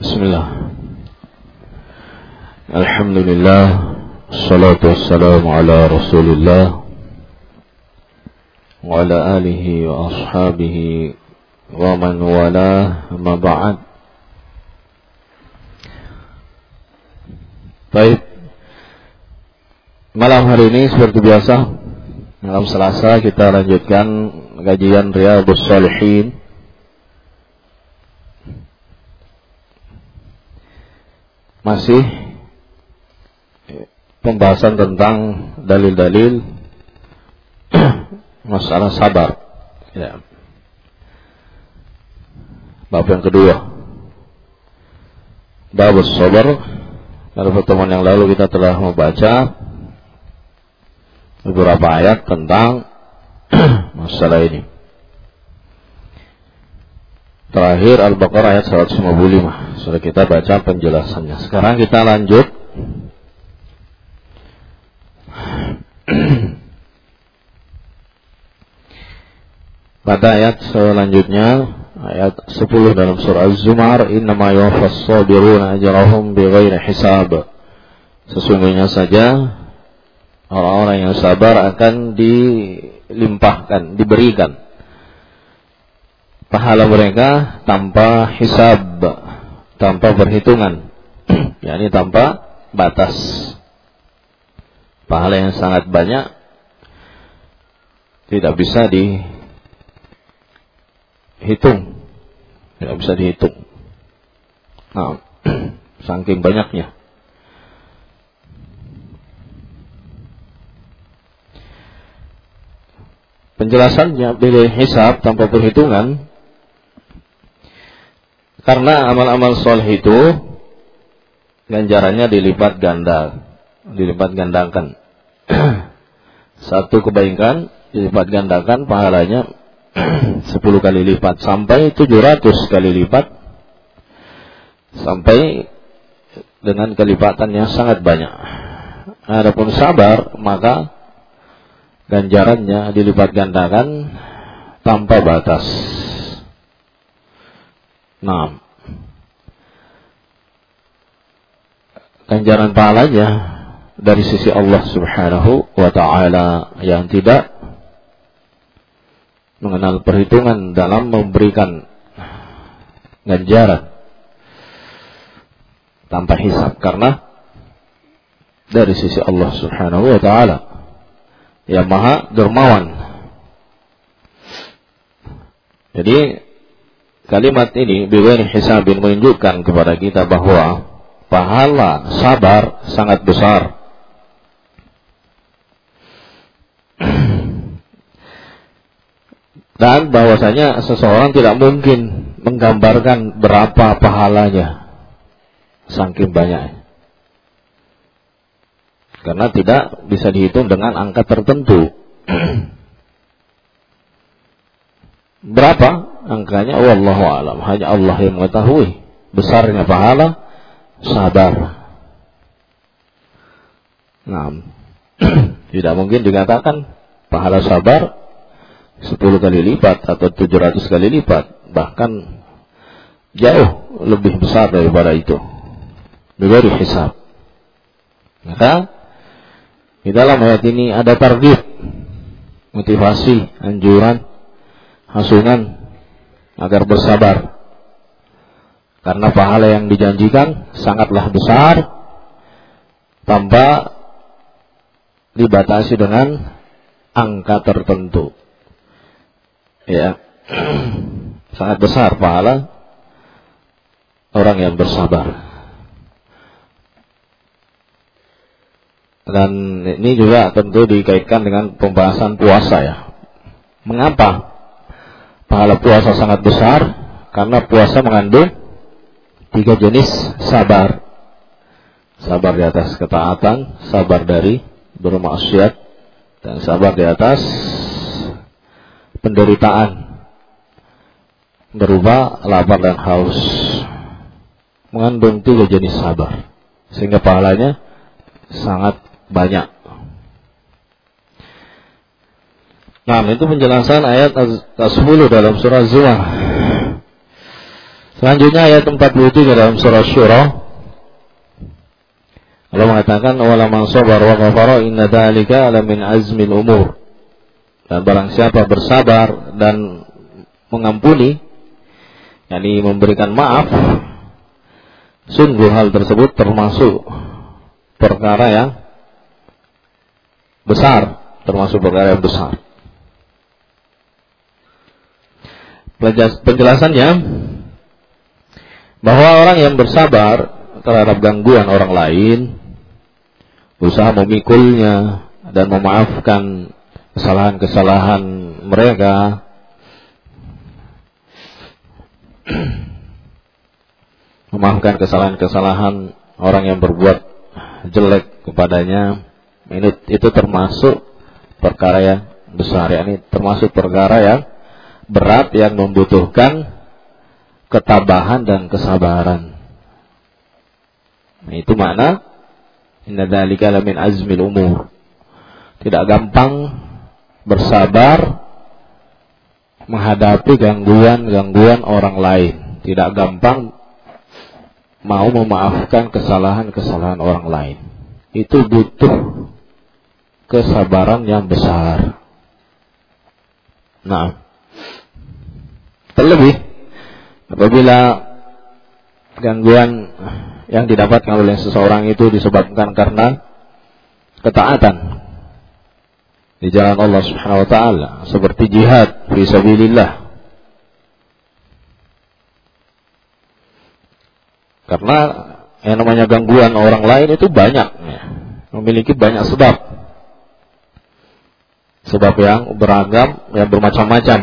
Bismillah. Alhamdulillah. Assalatu wassalamu ala Rasulillah wa ala alihi wa ashabihi wa man wala, amma ba'd. Baik. Malam hari ini seperti biasa, malam Selasa kita lanjutkan kajian Riyadhus Shalihin. Masih pembahasan tentang dalil-dalil masalah sabar. Ya. Bab yang kedua, bab sabar. Pada pertemuan yang lalu kita telah membaca beberapa ayat tentang masalah ini. Terakhir Al-Baqarah ayat 155. Sudah kita baca penjelasannya. Sekarang kita lanjut pada ayat selanjutnya, ayat 10 dalam surah Az-Zumar, innama yuwaffas sabiruna ajrahum bighairi hisab. Sesungguhnya saja orang-orang yang sabar akan dilimpahkan, diberikan pahala mereka tanpa hisab, tanpa perhitungan, yakni tanpa batas. Pahala yang sangat banyak, tidak bisa dihitung, tidak bisa dihitung. Nah, saking banyaknya. Penjelasannya bila hisab tanpa perhitungan, karena amal-amal soleh itu ganjarannya dilipat gandakan. Satu kebaikan dilipat gandakan pahalanya 10 kali lipat sampai 700 kali lipat, sampai dengan kelipatan yang sangat banyak. Adapun sabar, maka ganjarannya dilipat gandakan tanpa batas. Nah, ganjaran pahalanya dari sisi Allah Subhanahu wa ta'ala yang tidak mengenal perhitungan dalam memberikan ganjaran tanpa hisab, karena dari sisi Allah Subhanahu wa ta'ala yang maha dermawan. Jadi kalimat ini bighairi hisabin menunjukkan kepada kita bahwa pahala sabar sangat besar. Dan bahwasanya seseorang tidak mungkin menggambarkan berapa pahalanya, saking banyaknya. Karena tidak bisa dihitung dengan angka tertentu. Berapa angkanya? Wallahu a'lam. Hanya Allah yang mengetahui besarnya pahala sabar. Nah, tidak mungkin dikatakan pahala sabar 10 kali lipat atau 700 kali lipat, bahkan jauh lebih besar daripada itu. Bighairi hisab. Maka di dalam ayat ini ada targhib, motivasi, anjuran, hasungan agar bersabar, karena pahala yang dijanjikan sangatlah besar tanpa dibatasi dengan angka tertentu. Ya, sangat besar pahala orang yang bersabar. Dan ini juga tentu dikaitkan dengan pembahasan puasa ya. Mengapa pahala puasa sangat besar? Karena puasa mengandung 3 jenis sabar. Sabar di atas ketaatan, sabar dari bermaksiat, dan sabar di atas penderitaan berupa lapar dan haus. Mengandung 3 jenis sabar, sehingga pahalanya sangat banyak. Nah, itu penjelasan ayat 10 dalam surah Az-Zumar. Selanjutnya ayat 43 dalam surah Syura, Allah mengatakan wala man sabar wa ghafara inna dzalika la min azmil umur. Dan barang siapa bersabar dan mengampuni, yakni memberikan maaf, sungguh hal tersebut termasuk perkara yang besar, Penjelasannya bahwa orang yang bersabar terhadap gangguan orang lain, berusaha memikulnya dan memaafkan kesalahan-kesalahan mereka, memaafkan kesalahan-kesalahan orang yang berbuat jelek kepadanya, itu termasuk perkara yang besar, yakni termasuk perkara yang berat yang membutuhkan ketabahan dan kesabaran. Nah, itu makna inna dzalika lamin azmil umur. Tidak gampang bersabar menghadapi gangguan orang lain. Tidak gampang mau memaafkan kesalahan-kesalahan orang lain. Itu butuh kesabaran yang besar. Nah, terlebih apabila gangguan yang didapatkan oleh seseorang itu disebabkan karena ketaatan di jalan Allah Subhanahu wa taala, seperti jihad fi sabilillah. Karena yang namanya gangguan orang lain itu banyak, memiliki banyak sebab yang beragam, yang bermacam-macam.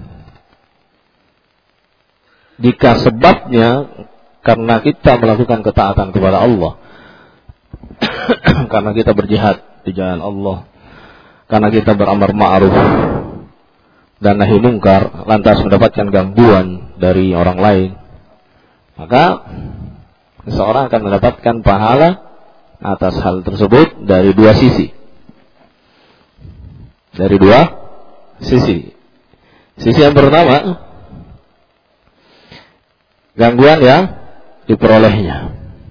Jika sebabnya karena kita melakukan ketaatan kepada Allah, karena kita berjihad di jalan Allah, karena kita beramar ma'ruf dan nahi mungkar, lantas mendapatkan gangguan dari orang lain, maka seseorang akan mendapatkan pahala atas hal tersebut dari dua sisi. Sisi yang pertama, gangguan yang diperolehnya.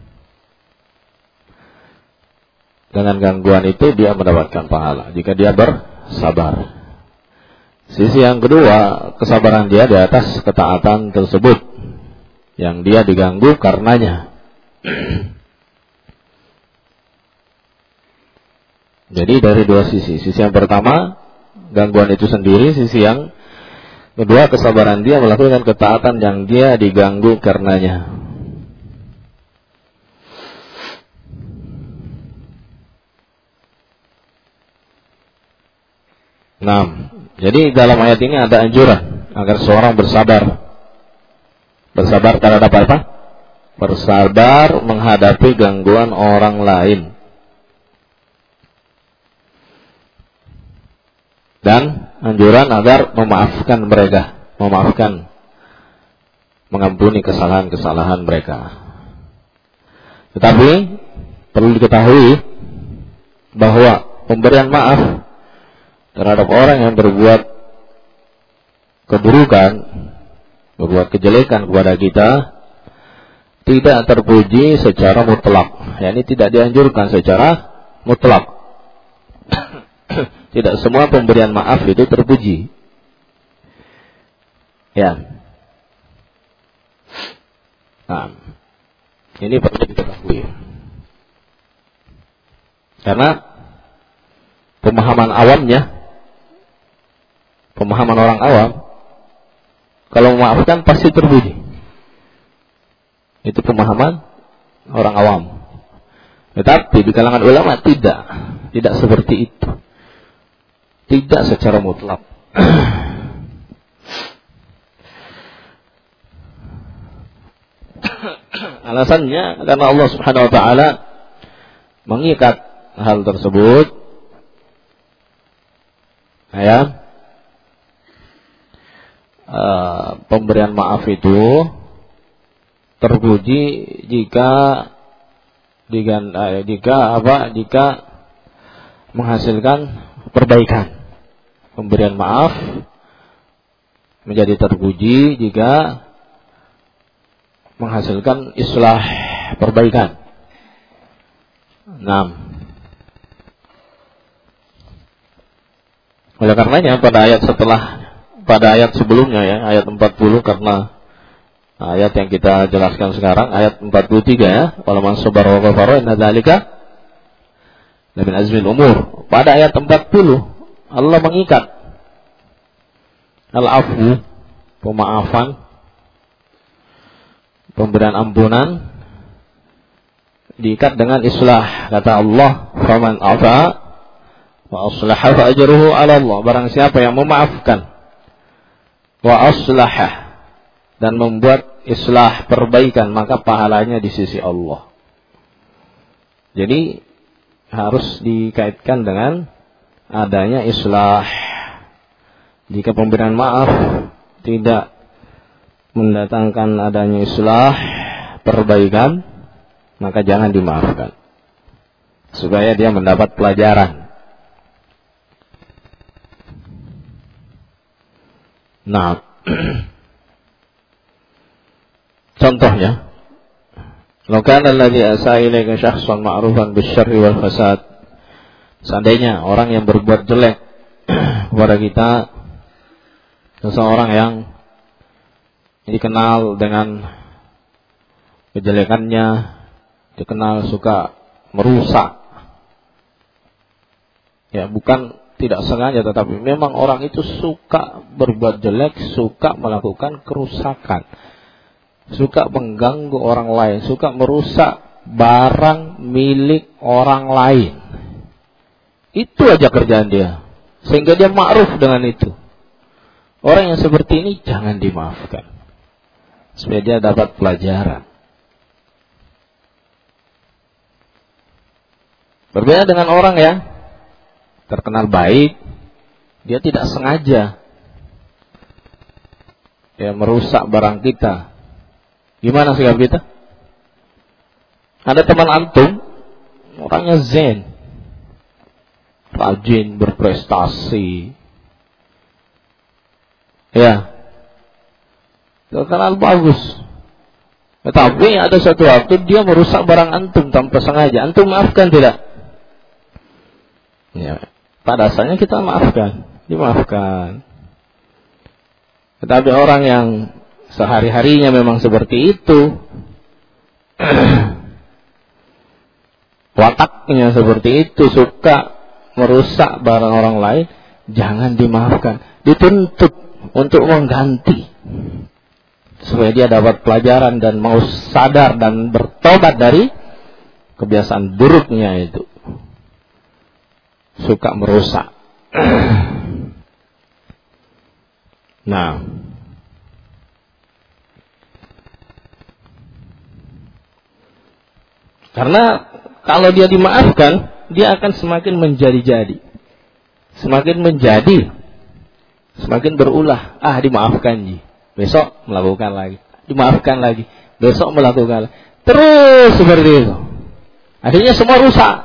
Dengan gangguan itu dia mendapatkan pahala jika dia bersabar. Sisi yang kedua, kesabaran dia di atas ketaatan tersebut yang dia diganggu karenanya. Jadi dari dua sisi. Sisi yang pertama, gangguan itu sendiri. Sisi yang kedua, kesabaran dia melakukan ketaatan yang dia diganggu karenanya. Nah, jadi dalam ayat ini ada anjuran agar seorang bersabar. Bersabar terhadap apa? Bersabar menghadapi gangguan orang lain. Dan anjuran agar memaafkan mereka, mengampuni kesalahan-kesalahan mereka. Tetapi perlu diketahui bahwa pemberian maaf terhadap orang yang berbuat keburukan, berbuat kejelekan kepada kita, tidak terpuji secara mutlak, yakni tidak dianjurkan secara mutlak. Tidak semua pemberian maaf itu terpuji. Ya. Nah, ini perlu diketahui. Karena pemahaman orang awam, kalau memaafkan pasti terpuji. Itu pemahaman orang awam. Tetapi di kalangan ulama tidak seperti itu. Tidak secara mutlak. Alasannya karena Allah Subhanahu wa taala mengikat hal tersebut, ya. Pemberian maaf itu terpuji jika menghasilkan perbaikan. Pemberian maaf menjadi terpuji jika menghasilkan islah, perbaikan. 6. Oleh karenanya pada ayat sebelumnya ya, ayat 40, karena ayat yang kita jelaskan sekarang ayat 43 ya, walaman sabar wa ghafara inna dzalika lamin azmil umur. Pada ayat 40 Allah mengikat al-afwu, pemaafan, pemberian ampunan, diikat dengan islah. Kata Allah, faman afa wa aslaha fa ajruhu 'ala Allah. Barang siapa yang memaafkan wa aslaha, dan membuat islah, perbaikan, maka pahalanya di sisi Allah. Jadi harus dikaitkan dengan adanya islah. Jika pemberian maaf tidak mendatangkan adanya islah, perbaikan, maka jangan dimaafkan, supaya dia mendapat pelajaran. Nah, contohnya, Lokana alladhi asa ilaika syakhsan ma'rufan bisyarri wal fasad. Seandainya orang yang berbuat jelek kepada kita, seseorang yang dikenal dengan kejelekannya, dikenal suka merusak, ya bukan tidak sengaja, tetapi memang orang itu suka berbuat jelek, suka melakukan kerusakan, suka mengganggu orang lain, suka merusak barang milik orang lain. Itu aja kerjaan dia, sehingga dia ma'ruf dengan itu. Orang yang seperti ini jangan dimaafkan, supaya dia dapat pelajaran. Berbeda dengan orang yang terkenal baik, dia tidak sengaja ya merusak barang kita. Gimana sikap kita? Ada teman antum, orangnya zen, rajin, berprestasi, ya, terkenal bagus. Tetapi ada suatu waktu dia merusak barang antum tanpa sengaja. Antum maafkan tidak? Ya, pada dasarnya kita maafkan, dimaafkan. Tetapi orang yang sehari-harinya memang seperti itu, wataknya seperti itu, suka merusak barang orang lain, jangan dimaafkan, dituntut untuk mengganti, supaya dia dapat pelajaran dan mau sadar dan bertobat dari kebiasaan buruknya itu, suka merusak. Nah, karena kalau dia dimaafkan, dia akan semakin menjadi-jadi, semakin menjadi, semakin berulah. Dimaafkan ji, besok melakukan lagi, dimaafkan lagi, besok melakukan lagi, terus seperti itu. Akhirnya semua rusak.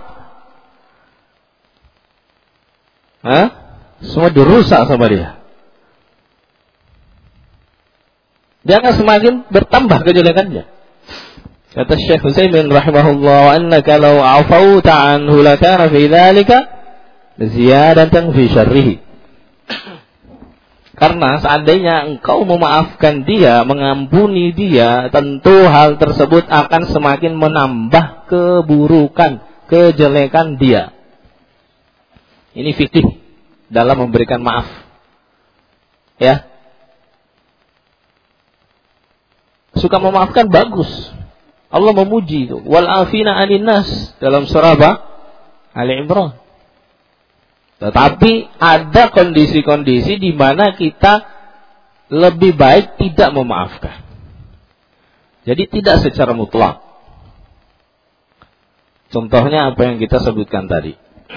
Semua dirusak sama dia. Dia akan semakin bertambah kejelekannya. Kata Syekh Utsaimin rahimahullah, wa annaka law afauta anhu lakana fi dzalika ziyadatan fi syarrihi. Karena seandainya engkau memaafkan dia, mengampuni dia, tentu hal tersebut akan semakin menambah keburukan, kejelekan dia. Ini fikih dalam memberikan maaf. Ya. Suka memaafkan bagus. Allah memuji itu. Wal afina 'anil nas dalam surah Ali Imran. Tetapi ada kondisi-kondisi di mana kita lebih baik tidak memaafkan. Jadi tidak secara mutlak. Contohnya apa yang kita sebutkan tadi.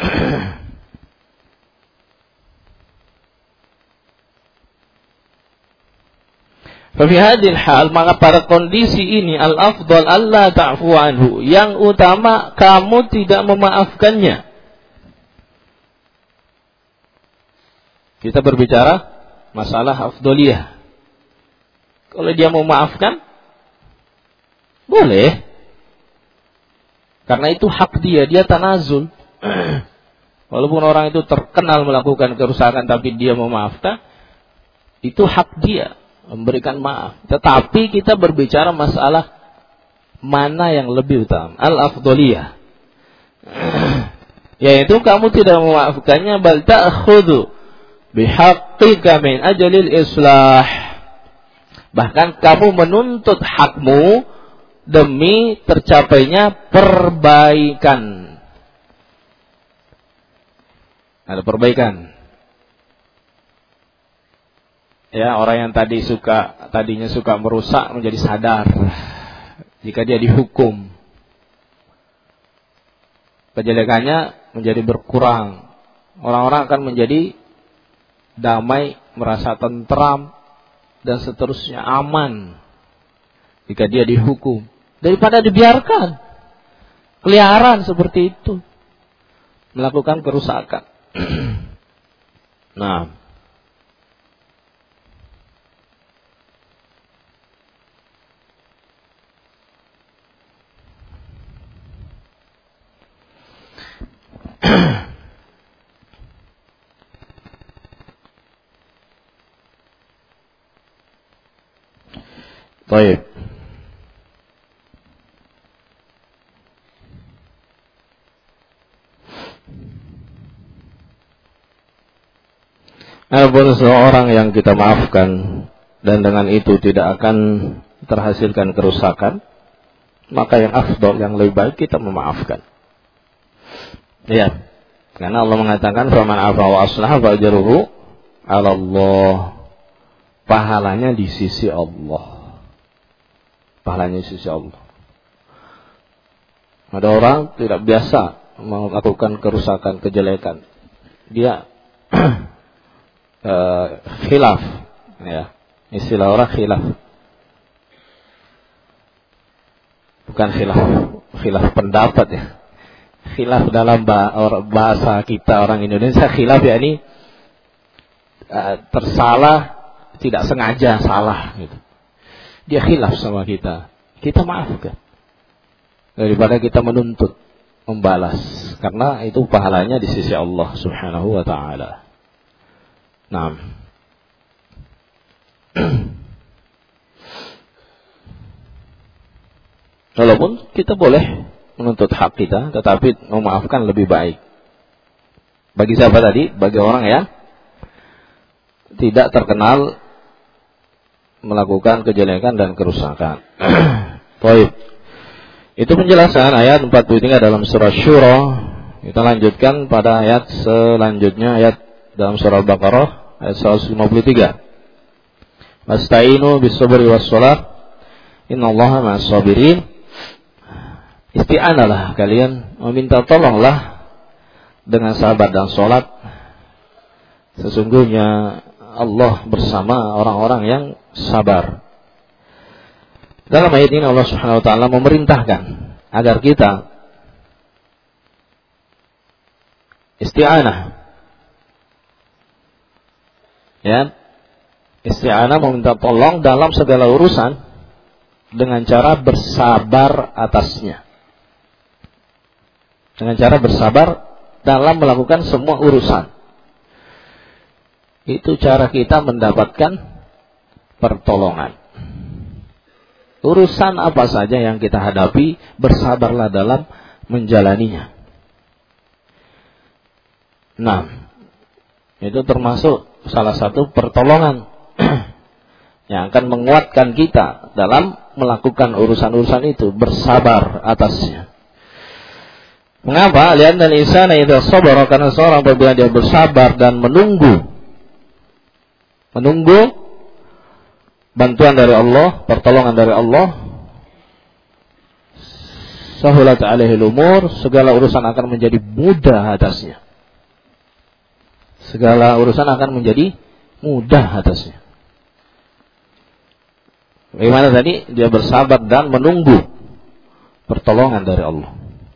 Fi hadhil hal, maka pada kondisi ini al-afdal alla ta'fu anhu, yang utama kamu tidak memaafkannya. Kita berbicara masalah afdoliyah. Kalau dia memaafkan, Boleh. Karena itu hak dia tanazul. Walaupun orang itu terkenal melakukan kerusakan tapi dia memaafkan, itu hak dia memberikan maaf. Tetapi kita berbicara masalah mana yang lebih utama, al-afdhaliyah. Yaitu kamu tidak memaafkannya, bal ta'khudhu bihaqqika min ajalil islah. Bahkan kamu menuntut hakmu demi tercapainya perbaikan. Ada perbaikan. Ya, orang yang tadinya suka merusak menjadi sadar jika dia dihukum. Kejelekannya menjadi berkurang. Orang-orang akan menjadi damai, merasa tentram, dan seterusnya aman jika dia dihukum. Daripada dibiarkan keliaran seperti itu, melakukan kerusakan. Nah, baik. Adapun seorang yang kita maafkan dan dengan itu tidak akan terhasilkan kerusakan, maka yang afdal, yang lebih baik kita memaafkan. Ya, karena Allah mengatakan faman afa wa aslaha fa ajruhu 'ala Allah. Pahalanya di sisi Allah. Pahalanya di sisi Allah. Ada orang tidak biasa melakukan kerusakan, kejelekan. Dia khilaf, ya, istilah orang khilaf, bukan khilaf pendapat, ya. Khilaf dalam bahasa kita orang Indonesia, khilaf yakni tersalah, tidak sengaja salah gitu. Dia khilaf sama kita maafkan daripada kita menuntut membalas, karena itu pahalanya di sisi Allah Subhanahu wa taala. Nah, walaupun kita boleh menuntut hak kita, tetapi memaafkan lebih baik. Bagi siapa tadi? Bagi orang yang tidak terkenal melakukan kejelekan dan kerusakan. Baik. Itu penjelasan ayat 43 dalam surah Syura. Kita lanjutkan pada ayat selanjutnya, ayat dalam surah Al-Baqarah ayat 153. Wasta'inu bis-sabri was-shalah, innallaha ma'as sabirin. Isti'analah kalian, meminta tolonglah dengan sabar dan salat. Sesungguhnya Allah bersama orang-orang yang sabar. Dalam ayat ini Allah Subhanahu wa taala memerintahkan agar kita isti'anah. Ya. Isti'anah meminta tolong dalam segala urusan dengan cara bersabar atasnya. Dengan cara bersabar dalam melakukan semua urusan. Itu cara kita mendapatkan pertolongan. Urusan apa saja yang kita hadapi, bersabarlah dalam menjalaninya. Nah, itu termasuk salah satu pertolongan yang akan menguatkan kita dalam melakukan urusan-urusan itu, bersabar atasnya. Mengapa? Lihat dan insana idza sabara, karena seorang apabila dia bersabar dan menunggu bantuan dari Allah, pertolongan dari Allah, sahulat alaihil umur, segala urusan akan menjadi mudah atasnya. Segala urusan akan menjadi mudah atasnya. Bagaimana tadi? Dia bersabar dan menunggu pertolongan dari Allah.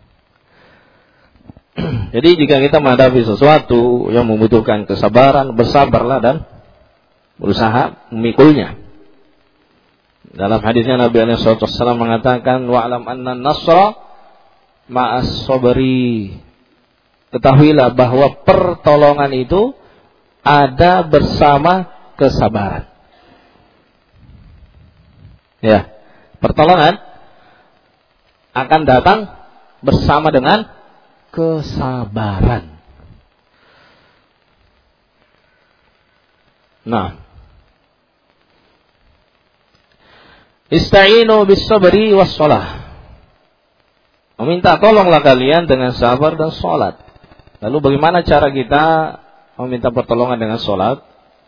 Jadi jika kita menghadapi sesuatu yang membutuhkan kesabaran, bersabarlah dan berusaha memikulnya. Dalam hadisnya Nabi SAW mengatakan, wa'lam anna nasra ma'as sabri. Ketahuilah bahwa pertolongan itu ada bersama kesabaran. Ya, pertolongan akan datang bersama dengan kesabaran. Nah, ista'inu bis-sabri was-shalah. Meminta tolonglah kalian dengan sabar dan salat. Lalu bagaimana cara kita meminta pertolongan dengan salat?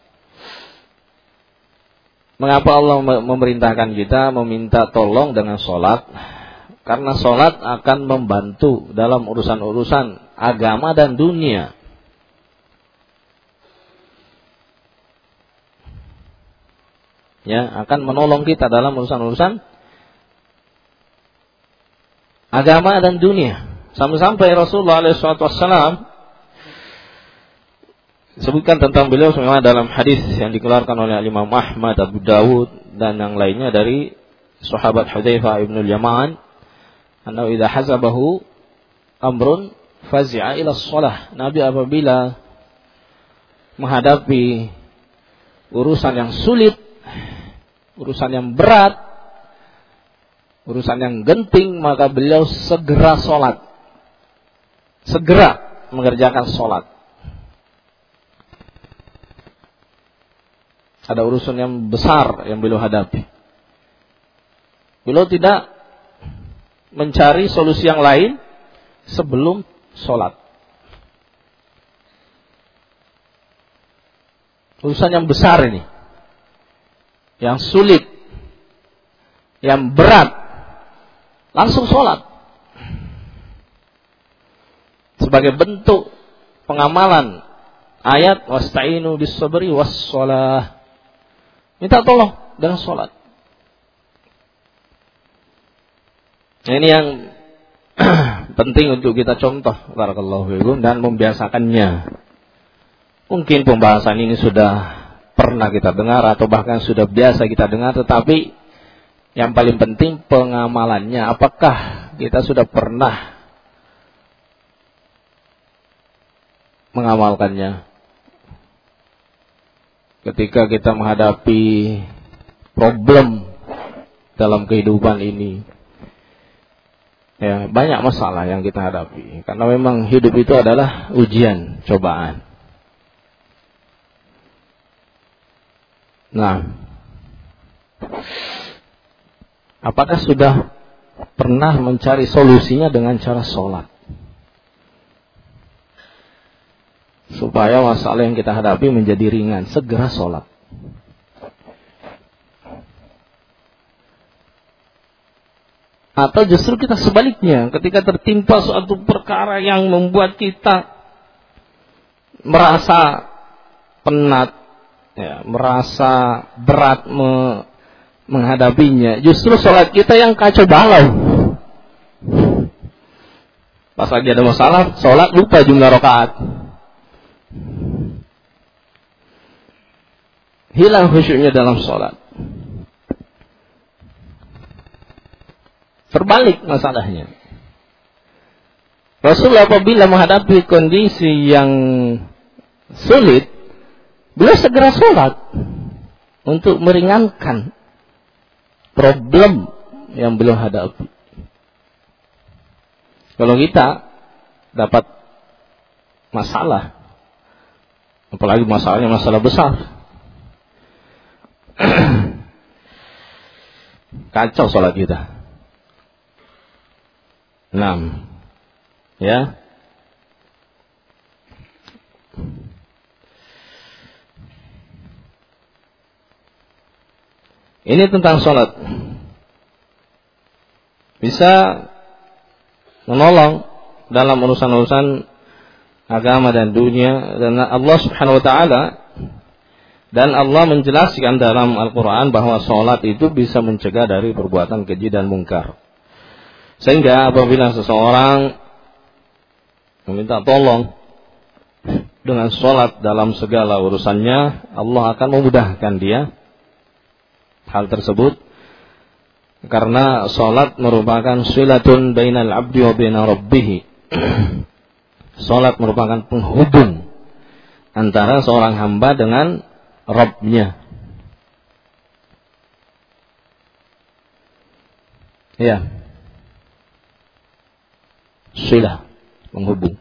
Mengapa Allah memerintahkan kita meminta tolong dengan salat? Karena salat akan membantu dalam urusan-urusan agama dan dunia. Ya, akan menolong kita dalam urusan-urusan agama dan dunia. Sampai-sampai Rasulullah SAW sebutkan tentang beliau semua dalam hadis yang dikeluarkan oleh Imam Ahmad, Abu Dawud dan yang lainnya dari sahabat Hudzaifah ibn al-Yaman, annahu idza hasabahu amrun fazi'a ila shalah. Nabi apabila menghadapi urusan yang sulit, urusan yang berat, urusan yang genting, maka beliau segera sholat, segera mengerjakan sholat. Ada urusan yang besar yang beliau hadapi, beliau tidak mencari solusi yang lain sebelum sholat. Urusan yang besar ini, yang sulit, yang berat, langsung sholat. Sebagai bentuk pengamalan ayat wasta'inu bis-sabri was-shalah. Minta tolong dengan sholat. Ini yang penting untuk kita contoh, barakallahu fikum, dan membiasakannya. Mungkin pembahasan ini sudah pernah kita dengar atau bahkan sudah biasa kita dengar, tetapi yang paling penting pengamalannya. Apakah kita sudah pernah mengamalkannya? Ketika kita menghadapi problem dalam kehidupan ini, ya, banyak masalah yang kita hadapi. Karena memang hidup itu adalah ujian, cobaan. Nah, apakah sudah pernah mencari solusinya dengan cara sholat? Supaya masalah yang kita hadapi menjadi ringan, segera sholat. Atau justru kita sebaliknya, ketika tertimpa suatu perkara yang membuat kita merasa penat, ya, merasa berat menghadapinya, justru sholat kita yang kacau balau. Pas lagi ada masalah, sholat lupa jumlah rakaat. Hilang khusyuknya dalam sholat. Terbalik masalahnya. Rasulullah apabila menghadapi kondisi yang sulit, beliau segera sholat untuk meringankan problem yang beliau hadapi. Kalau kita dapat masalah, apalagi masalahnya masalah besar, kacau sholat kita. 6. Ya. Ini tentang sholat. Bisa menolong dalam urusan-urusan agama dan dunia. Dan Allah Subhanahu wa ta'ala, dan Allah menjelaskan dalam Al-Quran bahwa sholat itu bisa mencegah dari perbuatan keji dan mungkar. Sehingga apabila seseorang meminta tolong dengan sholat dalam segala urusannya, Allah akan memudahkan dia hal tersebut. Karena salat merupakan silatun bainal abdi wa baina rabbih. Salat merupakan penghubung antara seorang hamba dengan Rabb-nya. Ya. Silah, penghubung.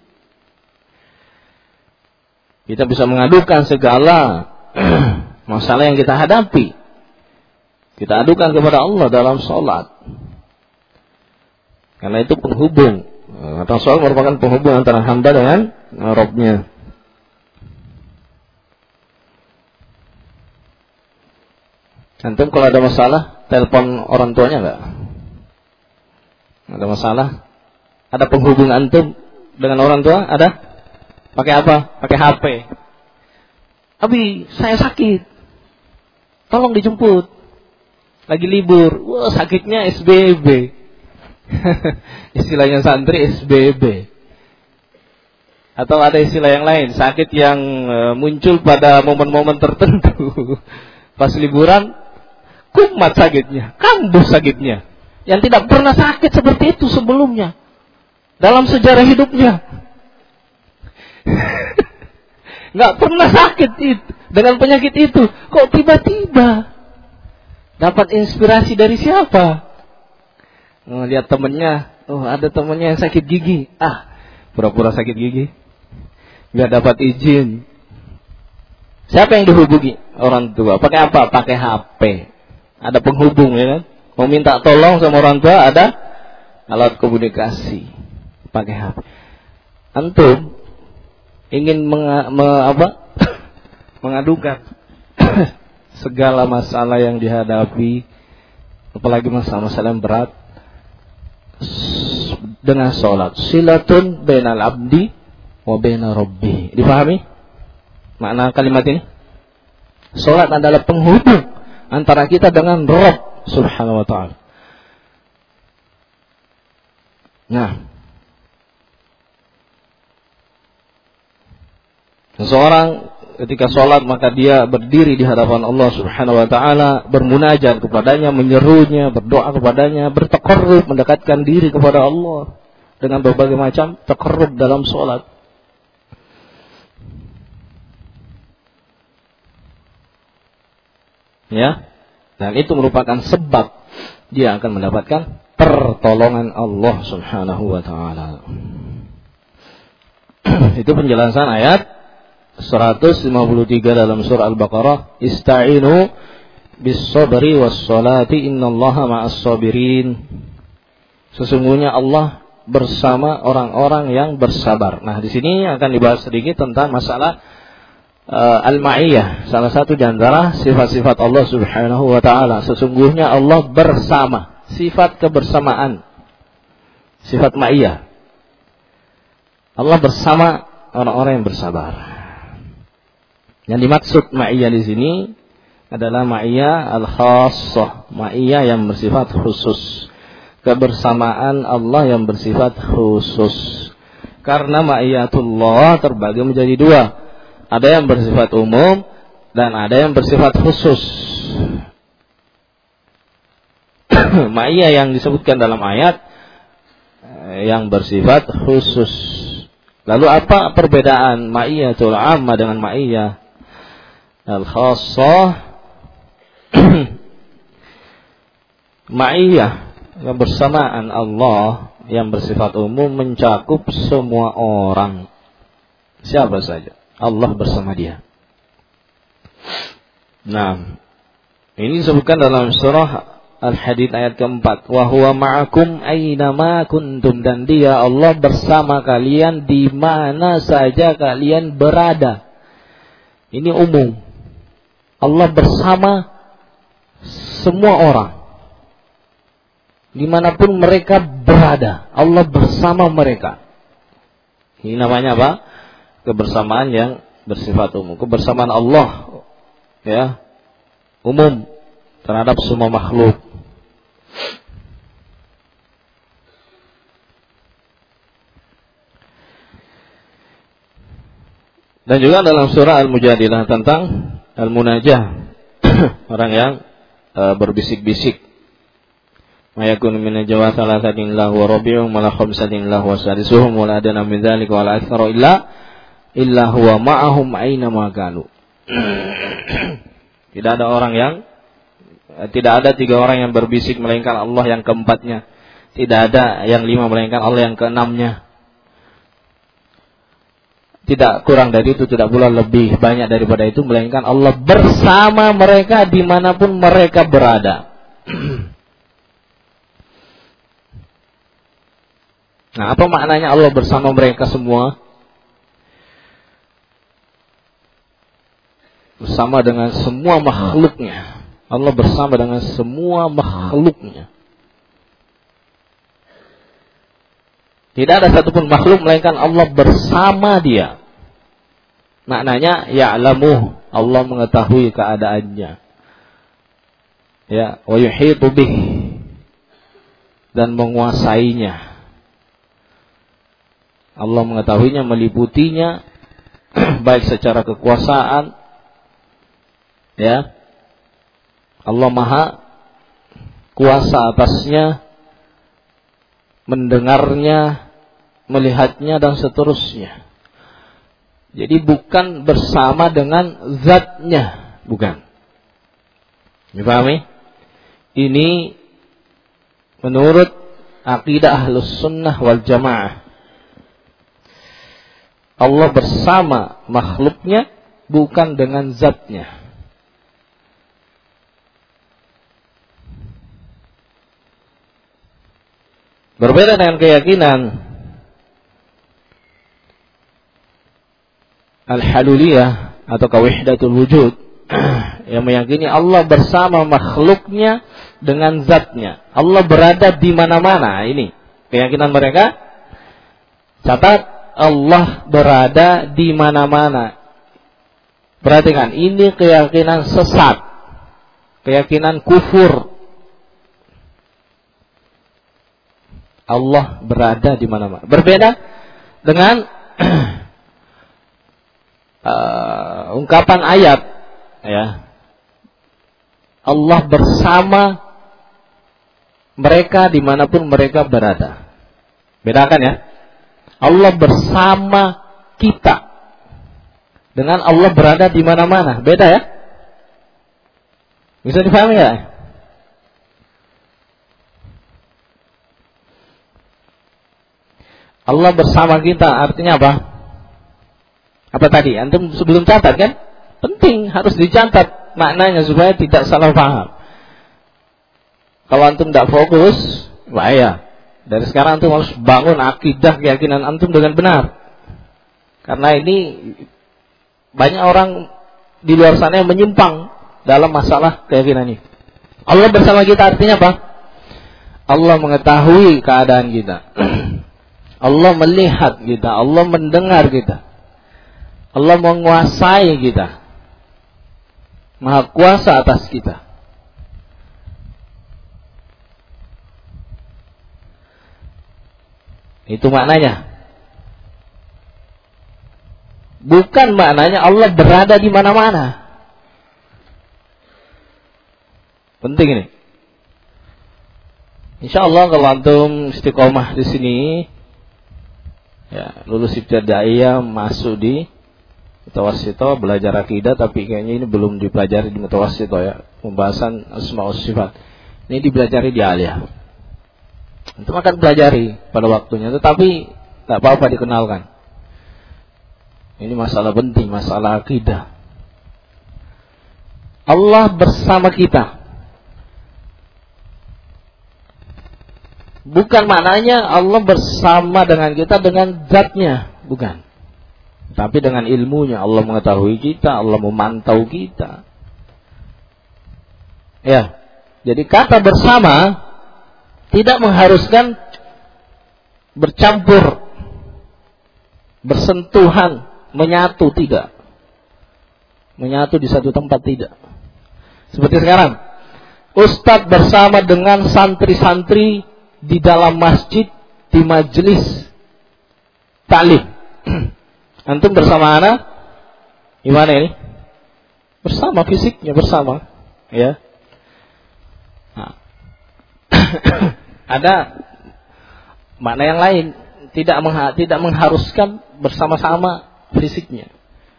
Kita bisa mengadukan segala masalah yang kita hadapi. Kita adukan kepada Allah dalam sholat. Karena itu penghubung. Atau sholat merupakan penghubung antara hamba dengan Rabb-nya. Antum kalau ada masalah, telepon orang tuanya enggak? Ada masalah? Ada penghubung antum dengan orang tua? Ada? Pakai apa? Pakai HP. Abi, saya sakit. Tolong dijemput. Lagi libur. Wah, sakitnya SBB. Istilahnya santri SBB. Atau ada istilah yang lain, sakit yang muncul pada momen-momen tertentu. Pas liburan, kumat sakitnya, kambuh sakitnya. Yang tidak pernah sakit seperti itu sebelumnya dalam sejarah hidupnya. Nggak pernah sakit itu dengan penyakit itu. Kok tiba-tiba dapat inspirasi dari siapa? Lihat temennya, ada temennya yang sakit gigi. Pura-pura sakit gigi biar dapat izin. Siapa yang dihubungi? Orang tua. Pakai apa? Pakai HP. Ada penghubung, ya kan? Mau minta tolong sama orang tua, ada alat komunikasi. Pakai HP. Antum ingin mengadukan segala masalah yang dihadapi, apalagi masalah-masalah yang berat, dengan sholat. Silatun bainal abdi wa baina rabbih. Dipahami makna kalimat ini? Sholat adalah penghubung antara kita dengan Rabb Subhanahu wa ta'ala. Nah, seseorang ketika sholat maka dia berdiri di hadapan Allah Subhanahu wa ta'ala, bermunajat kepadanya, menyerunya, berdoa kepadanya, bertaqarrub, mendekatkan diri kepada Allah dengan berbagai macam taqarrub dalam sholat. Ya, dan itu merupakan sebab dia akan mendapatkan pertolongan Allah Subhanahu wa ta'ala. Itu penjelasan ayat 153 dalam surah Al-Baqarah. Ista'inu bis-sabri was-salati innallaha ma'as-sabirin. Sesungguhnya Allah bersama orang-orang yang bersabar. Nah, di sini akan dibahas sedikit tentang masalah al-ma'iyah. Salah satu di antara sifat-sifat Allah Subhanahu wa ta'ala. Sesungguhnya Allah bersama. Sifat kebersamaan. Sifat ma'iyah. Allah bersama orang-orang yang bersabar. Yang dimaksud ma'iyah di sini adalah ma'iyah al-khassah, ma'iyah yang bersifat khusus. Kebersamaan Allah yang bersifat khusus. Karena ma'iyatullah terbagi menjadi dua. Ada yang bersifat umum dan ada yang bersifat khusus. Ma'iyah yang disebutkan dalam ayat yang bersifat khusus. Lalu apa perbedaan ma'iyatul amma dengan ma'iyah al-khassah? Ma'iyah kebersamaan Allah yang bersifat umum mencakup semua orang, siapa saja Allah bersama dia. Nah, ini disebutkan dalam surah Al-Hadid ayat keempat. Wa huwa ma'akum aynama kuntum. Dan dia Allah bersama kalian di mana saja kalian berada. Ini umum. Allah bersama semua orang. Dimanapun mereka berada, Allah bersama mereka. Ini namanya apa? Kebersamaan yang bersifat umum. Kebersamaan Allah, ya, umum terhadap semua makhluk. Dan juga dalam surah Al-Mujadilah tentang Al-Munajah, orang yang berbisik-bisik. ma yakunu min najwa thalathatin lahu wa rabi'uhum wa la khamsatin lahu wa sadisuhum wa la adna min dzalika wa la aktsara illa huwa ma'ahum aina ma kanu. Tidak ada 3 orang yang berbisik melainkan Allah yang keempatnya. Tidak ada yang 5 melainkan Allah yang keenamnya. Tidak kurang dari itu, tidak pula lebih banyak daripada itu, melainkan Allah bersama mereka dimanapun mereka berada. Nah, apa maknanya Allah bersama mereka semua? Bersama dengan semua makhluknya. Allah bersama dengan semua makhluknya. Tidak ada satupun makhluk melainkan Allah bersama dia. Maknanya ya'lamu, Allah mengetahui keadaannya. Ya, wa yuhitu bih, dan menguasainya. Allah mengetahuinya, meliputinya, baik secara kekuasaan, ya. Allah Maha kuasa atasnya, mendengarnya, melihatnya, dan seterusnya. Jadi bukan bersama dengan zatnya, bukan. Dipahami? Ini menurut akidah Ahlus Sunnah wal Jamaah. Allah bersama makhluknya, bukan dengan zatnya. Berbeda dengan keyakinan Al-Haluliyah atau Wahdatul Wujud yang meyakini Allah bersama makhluknya dengan zatnya. Allah berada di mana-mana. Ini keyakinan mereka. Catat, Allah berada di mana-mana. Perhatikan, ini keyakinan sesat, keyakinan kufur. Allah berada di mana-mana. Berbeda dengan ungkapan ayat, ya. Allah bersama mereka dimanapun mereka berada. Bedakan ya. Allah bersama kita dengan Allah berada di mana-mana. Beda ya. Bisa dipahami ya? Allah bersama kita artinya apa? Apa tadi? Antum sebelum catat kan? Penting, harus dicatat maknanya supaya tidak salah paham. Kalau antum tidak fokus, bahaya. Dari sekarang antum harus bangun akidah keyakinan antum dengan benar. Karena ini banyak orang di luar sana yang menyimpang dalam masalah keyakinan ini. Allah bersama kita artinya apa? Allah mengetahui keadaan kita. Allah melihat kita, Allah mendengar kita, Allah menguasai kita, Maha kuasa atas kita. Itu maknanya. Bukan maknanya Allah berada di mana-mana. Penting ini. Insyaallah kalau antum istiqomah di sini, ya, lulus ibtidaiyah masuk di mutawassithah belajar akidah, tapi kayaknya ini belum dipelajari di mutawassithah ya, pembahasan asma wa sifat. Ini dipelajari di aliyah. Itu akan pelajari pada waktunya, tetapi tak apa-apa dikenalkan. Ini masalah penting, masalah akidah. Allah bersama kita. Bukan maknanya Allah bersama dengan kita dengan zatnya, bukan. Tapi dengan ilmunya, Allah mengetahui kita, Allah memantau kita. Ya, jadi kata bersama tidak mengharuskan bercampur, bersentuhan, menyatu, tidak. Menyatu di satu tempat, tidak. Seperti sekarang, ustadz bersama dengan santri-santri di dalam masjid, di majelis ta'lim. Antum bersama anak, gimana ini? Bersama, fisiknya bersama, ya. Nah. Ada makna yang lain, tidak mengharuskan bersama-sama fisiknya.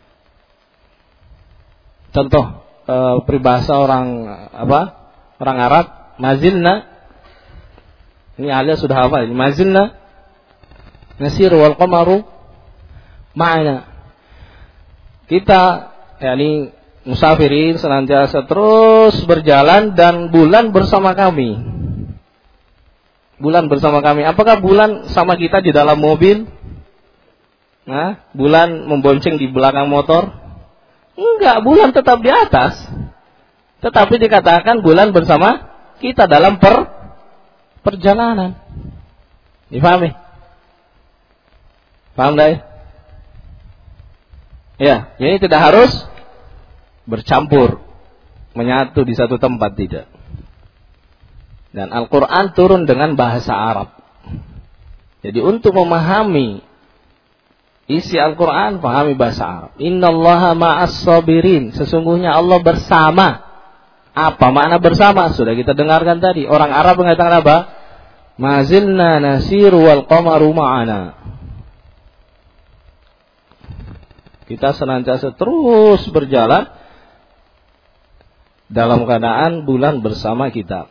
Contoh peribahasa orang Arab, mazilna, ini alias sudah hafal, mazilna nasir wal qamaru ma'ana. Kita yakni musafirin senantiasa terus berjalan dan bulan bersama kami. Bulan bersama kami. Apakah bulan sama kita di dalam mobil? Nah, bulan membonceng di belakang motor? Enggak, bulan tetap di atas. Tetapi dikatakan bulan bersama kita dalam perjalanan. Difahami? Paham dah? Ya, jadi tidak harus bercampur, menyatu di satu tempat, tidak. Dan Al-Quran turun dengan bahasa Arab. Jadi untuk memahami isi Al-Quran, pahami bahasa Arab. Innallaha ma'as sabirin. Sesungguhnya Allah bersama. Apa makna bersama? Sudah kita dengarkan tadi. Orang Arab mengatakan apa? Mazilna nasiru wal qamaru ma'ana. Kita senantiasa terus berjalan dalam keadaan bulan bersama kita.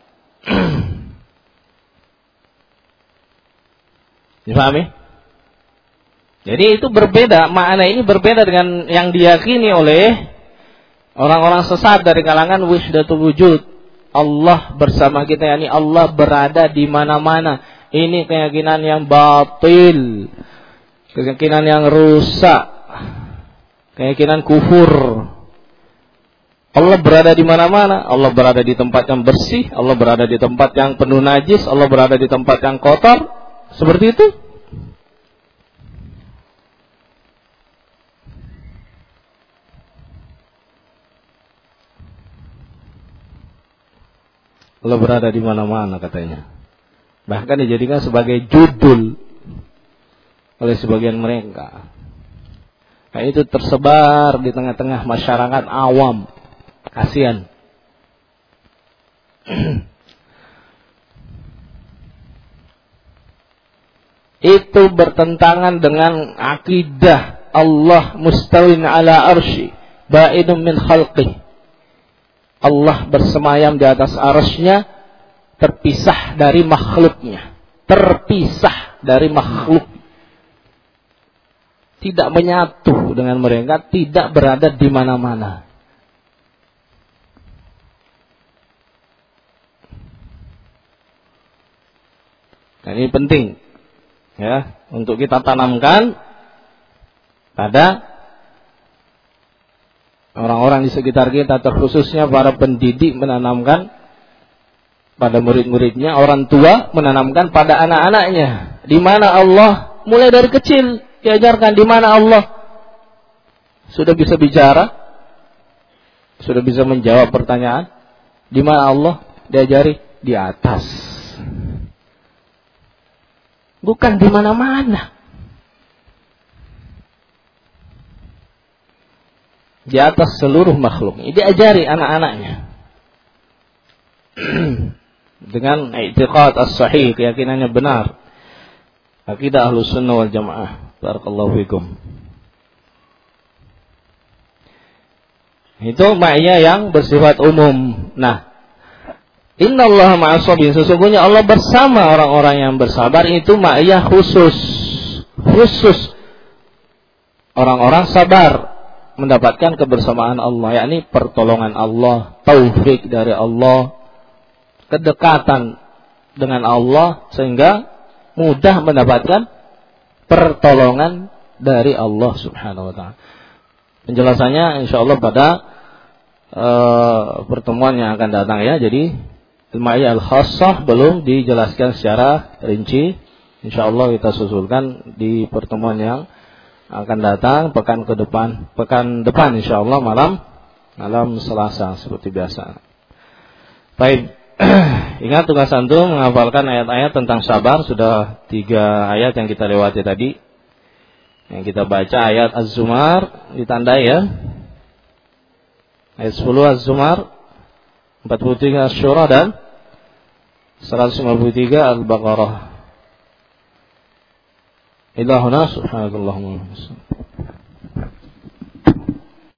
Dipahami? Jadi itu berbeda, makna ini berbeda dengan yang diyakini oleh orang-orang sesat dari kalangan wahdatul wujud. Allah bersama kita, yakni Allah berada di mana-mana. Ini keyakinan yang batil, keyakinan yang rusak, keyakinan kufur. Allah berada di mana-mana. Allah berada di tempat yang bersih, Allah berada di tempat yang penuh najis, Allah berada di tempat yang kotor. Seperti itu. Allah berada di mana-mana katanya. Bahkan dijadikan sebagai judul oleh sebagian mereka. Nah, itu tersebar di tengah-tengah masyarakat awam. Kasihan. Itu bertentangan dengan akidah Allah mustawin ala arsy ba'idun min khalqih. Allah bersemayam di atas arsy-Nya, terpisah dari makhluknya. Terpisah dari makhluk. Tidak menyatu dengan mereka, tidak berada di mana-mana. Nah, ini penting ya untuk kita tanamkan pada orang-orang di sekitar kita, terkhususnya para pendidik menanamkan pada murid-muridnya, orang tua menanamkan pada anak-anaknya. Di mana Allah, mulai dari kecil diajarkan di mana Allah. Sudah bisa bicara, sudah bisa menjawab pertanyaan. Di mana Allah, diajari di atas. Bukan di mana-mana. Di atas seluruh makhluk. Ini diajari anak-anaknya. Dengan i'tiqad as-sahih, keyakinannya benar. Akidah Ahlus Sunnah wal Jamaah. Barakallahu fikum. Itu ma'iyah yang bersifat umum. Nah, innallaha ma'as sabirin. Sesungguhnya Allah bersama orang-orang yang bersabar. Itu ma'iyah khusus. Khusus orang-orang sabar mendapatkan kebersamaan Allah, yakni pertolongan Allah, taufik dari Allah, kedekatan dengan Allah, sehingga mudah mendapatkan pertolongan dari Allah Subhanahu wa ta'ala. Penjelasannya insyaallah pada pertemuan yang akan datang ya. Jadi al-ma'iyah al-khassah belum dijelaskan secara rinci. Insyaallah kita susulkan di pertemuan yang akan datang pekan depan insyaallah malam Selasa seperti biasa. Baik. Ingat tugas antum menghafalkan ayat-ayat tentang sabar. Sudah 3 ayat yang kita lewati tadi. Yang kita baca ayat Az-Zumar ditandai ya. Ayat 10 Az-Zumar, 43 Asy-Syura dan 153 Al-Baqarah. Ilahuna subhanakallahumma